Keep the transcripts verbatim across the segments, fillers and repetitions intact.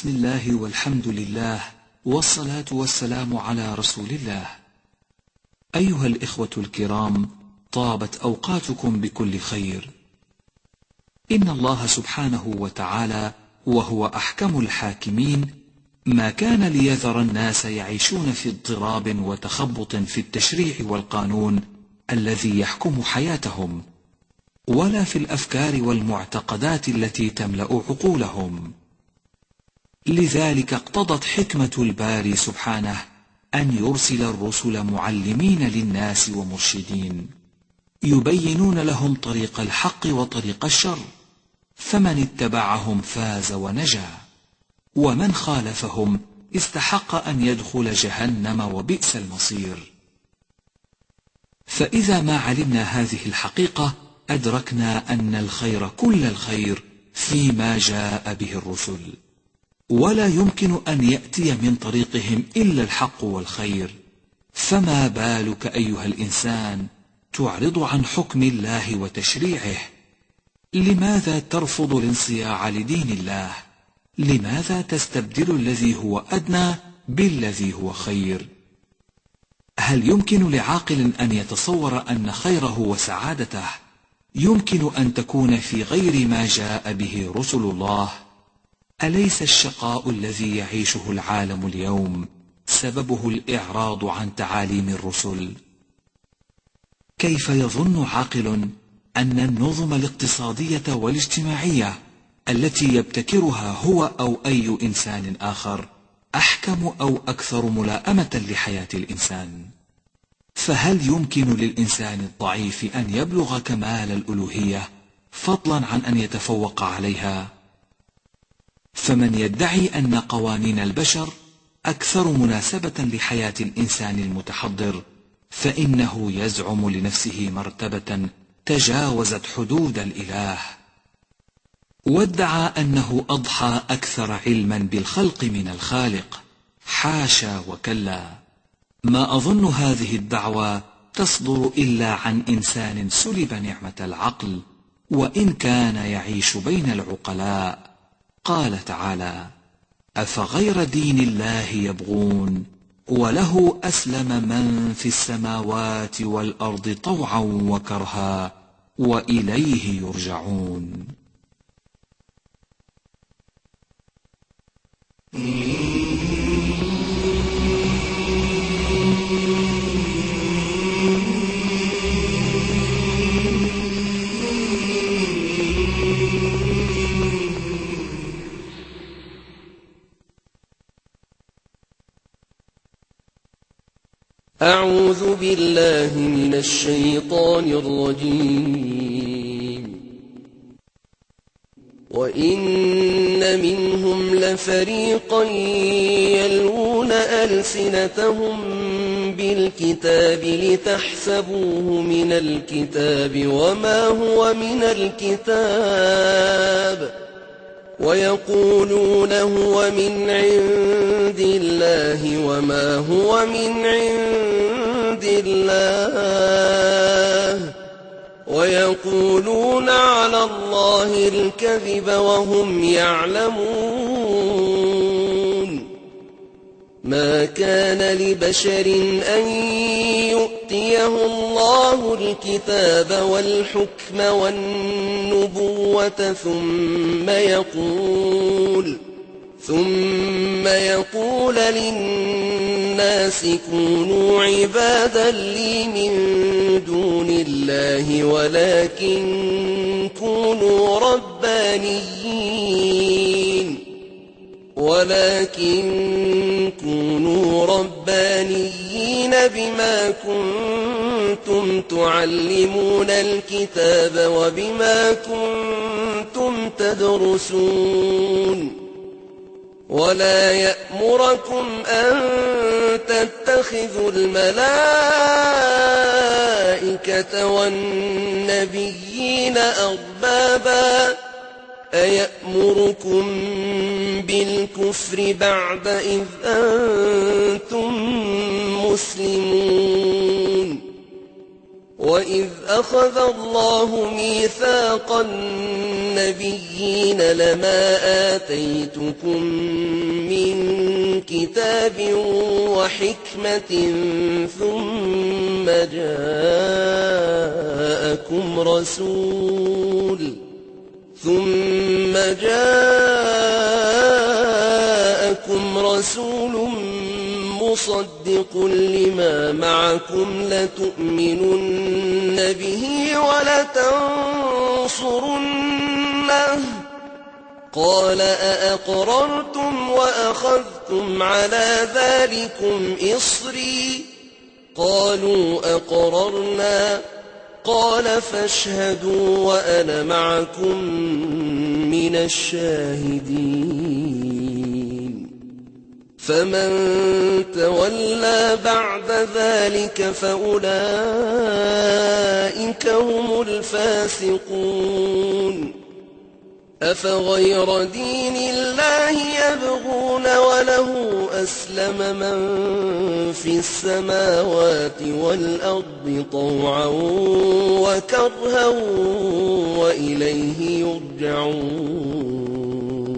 بسم الله والحمد لله والصلاة والسلام على رسول الله. أيها الإخوة الكرام، طابت أوقاتكم بكل خير. إن الله سبحانه وتعالى وهو أحكم الحاكمين ما كان ليذر الناس يعيشون في اضطراب وتخبط في التشريع والقانون الذي يحكم حياتهم، ولا في الأفكار والمعتقدات التي تملأ عقولهم. لذلك اقتضت حكمة الباري سبحانه أن يرسل الرسل معلمين للناس ومرشدين، يبينون لهم طريق الحق وطريق الشر، فمن اتبعهم فاز ونجا، ومن خالفهم استحق أن يدخل جهنم وبئس المصير. فإذا ما علمنا هذه الحقيقة أدركنا أن الخير كل الخير فيما جاء به الرسل، ولا يمكن أن يأتي من طريقهم إلا الحق والخير. فما بالك أيها الإنسان تعرض عن حكم الله وتشريعه؟ لماذا ترفض الانصياع لدين الله؟ لماذا تستبدل الذي هو أدنى بالذي هو خير؟ هل يمكن لعاقل أن يتصور أن خيره وسعادته يمكن أن تكون في غير ما جاء به رسل الله؟ أليس الشقاء الذي يعيشه العالم اليوم سببه الإعراض عن تعاليم الرسل؟ كيف يظن عاقل أن النظم الاقتصادية والاجتماعية التي يبتكرها هو أو أي إنسان آخر أحكم أو أكثر ملائمة لحياة الإنسان؟ فهل يمكن للإنسان الضعيف أن يبلغ كمال الألوهية فضلا عن أن يتفوق عليها؟ فمن يدعي أن قوانين البشر أكثر مناسبة لحياة الإنسان المتحضر فإنه يزعم لنفسه مرتبة تجاوزت حدود الإله، وادعى أنه أضحى أكثر علما بالخلق من الخالق. حاشا وكلا، ما أظن هذه الدعوة تصدر إلا عن إنسان سلب نعمة العقل، وإن كان يعيش بين العقلاء. قال تعالى: أفغير دين الله يبغون وله أسلم من في السماوات والأرض طوعا وكرها وإليه يرجعون. أعوذ بالله من الشيطان الرجيم. وإن منهم لفريقا يلوون ألسنتهم بالكتاب لتحسبوه من الكتاب وما هو من الكتاب ويقولون هو من عند الله وما هو من عند الله ويقولون على الله الكذب وهم يعلمون. ما كان لبشر أن يؤتيه الله الكتاب والحكم والنبوة ثم يقول ثم يقول للناس كونوا عبادا لي من دون الله ولكن كونوا ربانيين ولكن كونوا ربانيين بما كنتم تعلمون الكتاب وبما كنتم تدرسون. ولا يأمركم أن تتخذوا الملائكة والنبيين أربابا أيأمركم بالكفر بعد إذ أنتم مسلمون. وإن وإذ أخذ الله ميثاق النبيين لما آتيتكم من كتاب وحكمة ثم جاءكم رسول ثم جاءكم رسول مصدق لما معكم لتؤمنن به ولتنصرنه قال أأقررتم وأخذتم على ذلكم إصري قالوا أقررنا قال فاشهدوا وأنا معكم من الشاهدين فمن تولى بعد ذلك فأولئك هم الفاسقون أفغير دين الله يبغون وله أسلم من في السماوات والأرض طوعا وكرها وإليه يرجعون.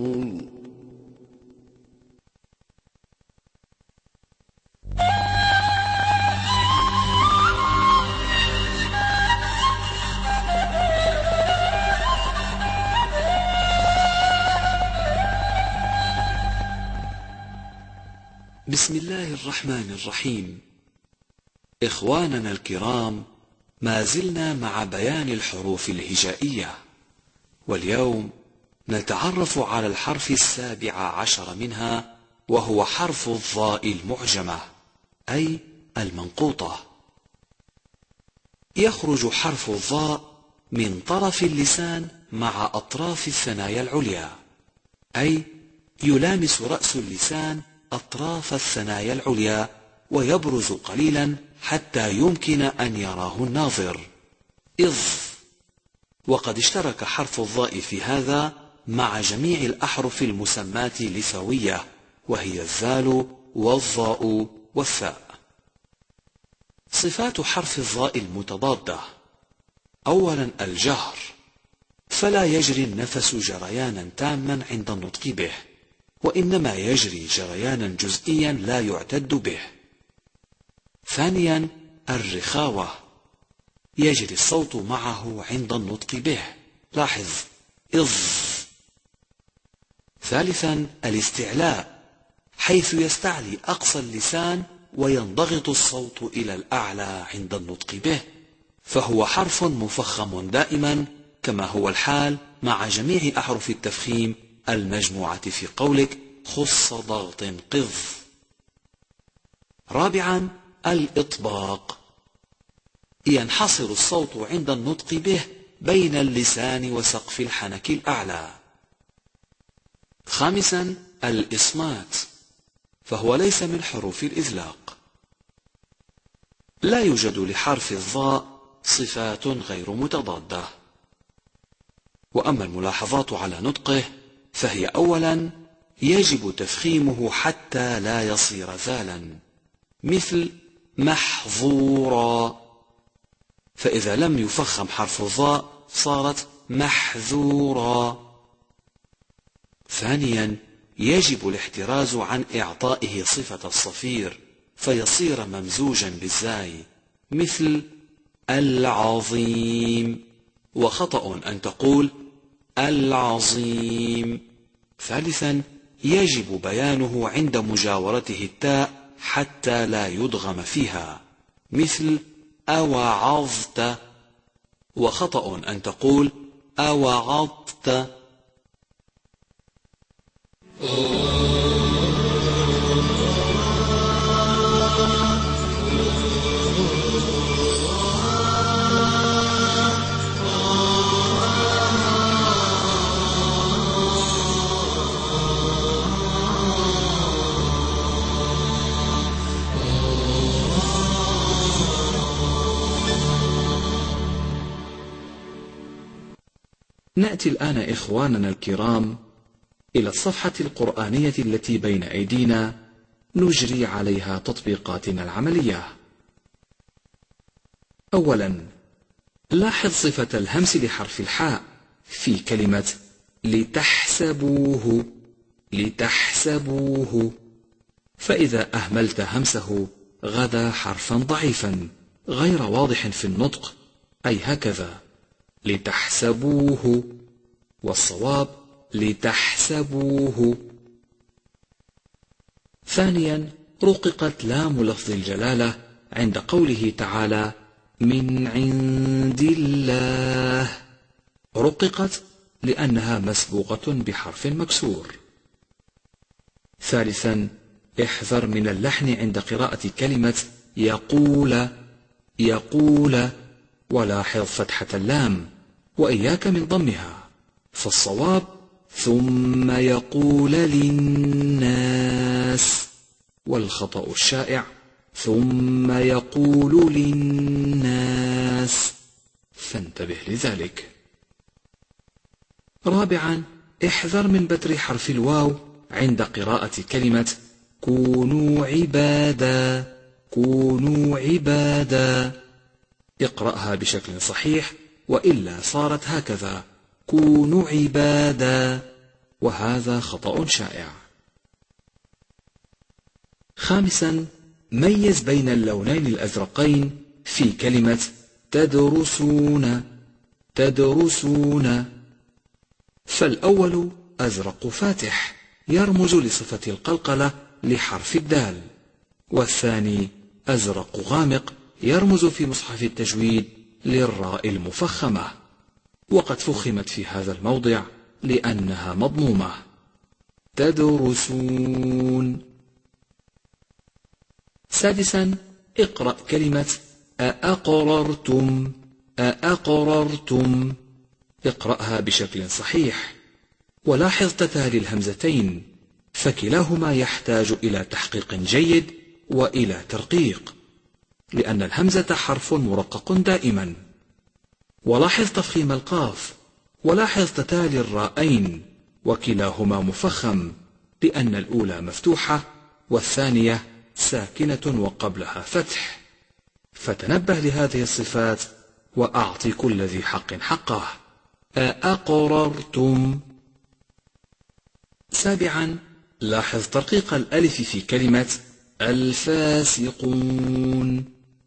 بسم الله الرحمن الرحيم. إخواننا الكرام، ما زلنا مع بيان الحروف الهجائية، واليوم نتعرف على الحرف السابع عشر منها، وهو حرف الظاء المعجمة أي المنقوطة. يخرج حرف الظاء من طرف اللسان مع أطراف الثنايا العليا، أي يلامس رأس اللسان أطراف الثنايا العليا ويبرز قليلا حتى يمكن أن يراه الناظر. إذ وقد اشترك حرف الظاء في هذا مع جميع الأحرف المسماة لثوية، وهي الذال والظاء والثاء. صفات حرف الظاء المتضادة: أولا الجهر، فلا يجري النفس جريانا تاما عند النطق به، وإنما يجري جريانا جزئيا لا يعتد به. ثانيا الرخاوة، يجري الصوت معه عند النطق به، لاحظ إذ. ثالثا الاستعلاء، حيث يستعلي أقصى اللسان وينضغط الصوت إلى الأعلى عند النطق به، فهو حرف مفخم دائما، كما هو الحال مع جميع أحرف التفخيم المجموعة في قولك خص ضغط قذ. رابعا الإطباق، ينحصر الصوت عند النطق به بين اللسان وسقف الحنك الأعلى. خامسا الإصمات، فهو ليس من حروف الإذلاق. لا يوجد لحرف الظاء صفات غير متضادة. وأما الملاحظات على نطقه فهي: أولا يجب تفخيمه حتى لا يصير ذالا، مثل محظورا، فإذا لم يفخم حرف الظاء صارت محذورا. ثانيا يجب الاحتراز عن إعطائه صفة الصفير فيصير ممزوجا بالزاي، مثل العظيم، وخطأ أن تقول العظيم. ثالثا يجب بيانه عند مجاورته التاء حتى لا يدغم فيها، مثل أوعظت، وخطأ أن تقول أوعظت. نأتي الآن إخواننا الكرام إلى الصفحة القرآنية التي بين أيدينا، نجري عليها تطبيقاتنا العملية. أولا لاحظ صفة الهمس لحرف الحاء في كلمة لتحسبوه لتحسبوه، فإذا أهملت همسه غدا حرفا ضعيفا غير واضح في النطق، أي هكذا لتحسبوه، والصواب لتحسبوه. ثانيا، رققت لام لفظ الجلالة عند قوله تعالى من عند الله، رققت لأنها مسبوقة بحرف مكسور. ثالثا، احذر من اللحن عند قراءة كلمة يقول يقول، ولاحظ فتحة اللام وإياك من ضمها، فالصواب ثم يقول للناس، والخطأ الشائع ثم يقول للناس، فانتبه لذلك. رابعا، احذر من بتر حرف الواو عند قراءة كلمة كونوا عبادا كونوا عبادا، اقرأها بشكل صحيح وإلا صارت هكذا كونوا عبادا، وهذا خطأ شائع. خامسا، ميز بين اللونين الأزرقين في كلمة تدرسون تدرسون، فالأول أزرق فاتح يرمز لصفة القلقلة لحرف الدال، والثاني أزرق غامق يرمز في مصحف التجويد للراء المفخمة، وقد فخمت في هذا الموضع لأنها مضمومة تدرسون. سادسا، اقرأ كلمة أأقررتم أأقررتم، اقرأها بشكل صحيح، ولاحظ تتالي الهمزتين، فكلاهما يحتاج إلى تحقيق جيد وإلى ترقيق، لأن الهمزة حرف مرقق دائما. ولاحظ تفخيم القاف، ولاحظ تتالي الراءين، وكلاهما مفخم، لأن الأولى مفتوحة والثانية ساكنة وقبلها فتح، فتنبه لهذه الصفات وأعط كل ذي حق حقه. أأقررتم. سابعا، لاحظ ترقيق الألف في كلمة الفاسقون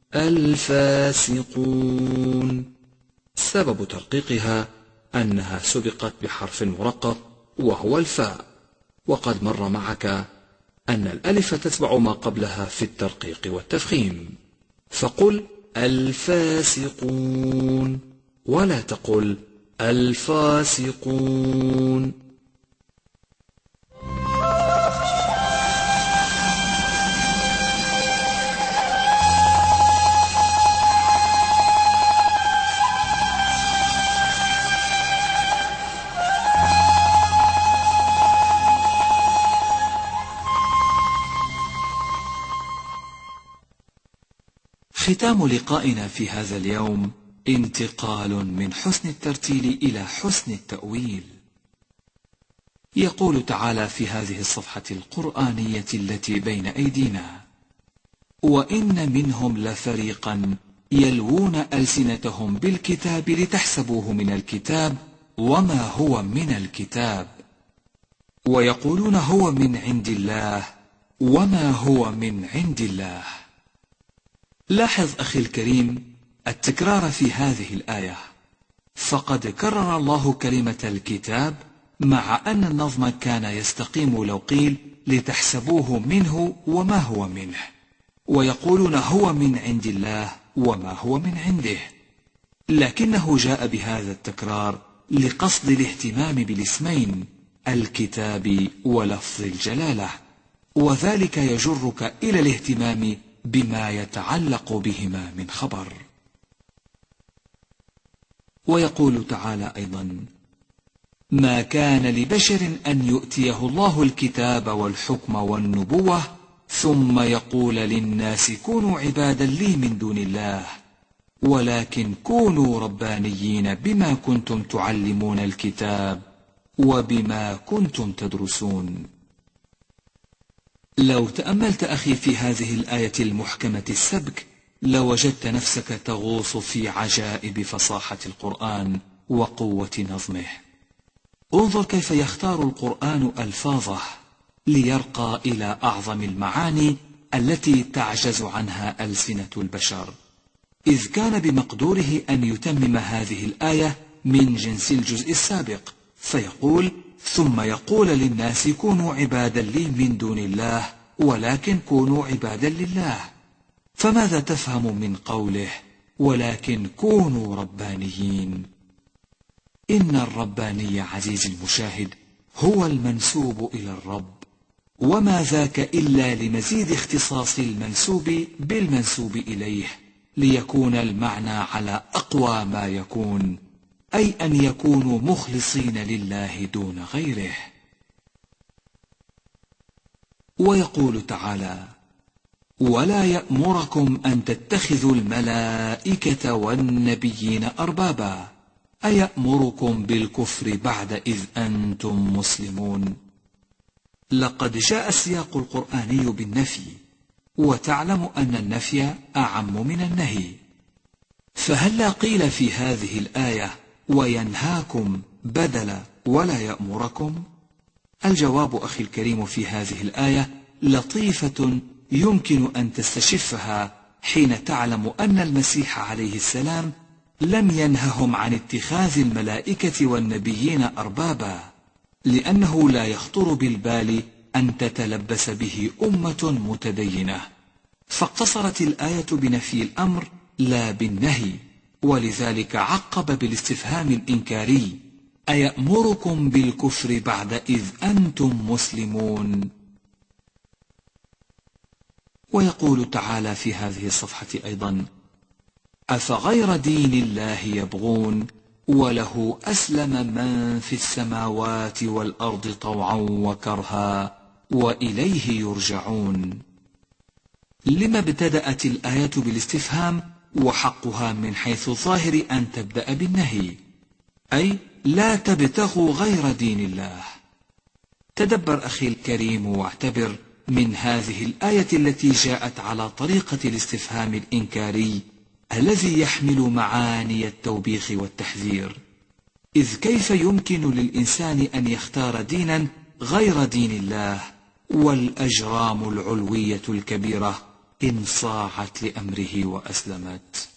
الفاسقون، سبب ترقيقها أنها سبقت بحرف مرقق وهو الفاء، وقد مر معك أن الألف تتبع ما قبلها في الترقيق والتفخيم، فقل الفاسقون ولا تقل الفاسقون. ختام لقائنا في هذا اليوم انتقال من حسن الترتيل إلى حسن التأويل. يقول تعالى في هذه الصفحة القرآنية التي بين أيدينا: وإن منهم لفريقا يلوون ألسنتهم بالكتاب لتحسبوه من الكتاب وما هو من الكتاب، ويقولون هو من عند الله وما هو من عند الله. لاحظ أخي الكريم التكرار في هذه الآية، فقد كرر الله كلمة الكتاب، مع أن النظم كان يستقيم لو قيل لتحسبوه منه وما هو منه، ويقولون هو من عند الله وما هو من عنده، لكنه جاء بهذا التكرار لقصد الاهتمام بالاسمين الكتاب ولفظ الجلالة، وذلك يجرك إلى الاهتمام بما يتعلق بهما من خبر. ويقول تعالى أيضا: ما كان لبشر أن يؤتيه الله الكتاب والحكم والنبوة ثم يقول للناس كونوا عبادا لي من دون الله ولكن كونوا ربانيين بما كنتم تعلمون الكتاب وبما كنتم تدرسون. لو تأملت أخي في هذه الآية المحكمة السبك لوجدت نفسك تغوص في عجائب فصاحة القرآن وقوة نظمه. انظر كيف يختار القرآن ألفاظه ليرقى إلى أعظم المعاني التي تعجز عنها ألسنة البشر، إذ كان بمقدوره أن يتمم هذه الآية من جنس الجزء السابق، فيقول: ثم يقول للناس كونوا عبادا لي من دون الله ولكن كونوا عبادا لله. فماذا تفهم من قوله ولكن كونوا ربانيين؟ إن الرباني عزيز المشاهد هو المنسوب إلى الرب، وما ذاك إلا لمزيد اختصاص المنسوب بالمنسوب إليه، ليكون المعنى على أقوى ما يكون، أي أن يكونوا مخلصين لله دون غيره. ويقول تعالى: ولا يأمركم أن تتخذوا الملائكة والنبيين أربابا، أيأمركم بالكفر بعد إذ أنتم مسلمون. لقد جاء السياق القرآني بالنفي، وتعلم أن النفي أعم من النهي، فهلا قيل في هذه الآية وينهاكم بدل ولا يأمركم؟ الجواب أخي الكريم في هذه الآية لطيفة يمكن أن تستشفها حين تعلم أن المسيح عليه السلام لم ينههم عن اتخاذ الملائكة والنبيين أربابا، لأنه لا يخطر بالبال أن تتلبس به أمة متدينة، فاقتصرت الآية بنفي الأمر لا بالنهي، ولذلك عقب بالاستفهام الإنكاري: أيأمركم بالكفر بعد إذ أنتم مسلمون. ويقول تعالى في هذه الصفحة أيضا: أفغير دين الله يبغون وله أسلم من في السماوات والأرض طوعا وكرها وإليه يرجعون. لما ابتدأت الآية بالاستفهام وحقها من حيث الظاهر أن تبدأ بالنهي، أي لا تبتغوا غير دين الله. تدبر أخي الكريم واعتبر من هذه الآية التي جاءت على طريقة الاستفهام الإنكاري الذي يحمل معاني التوبيخ والتحذير، إذ كيف يمكن للإنسان أن يختار دينا غير دين الله والأجرام العلوية الكبيرة إن صاعت لأمره وأسلمت؟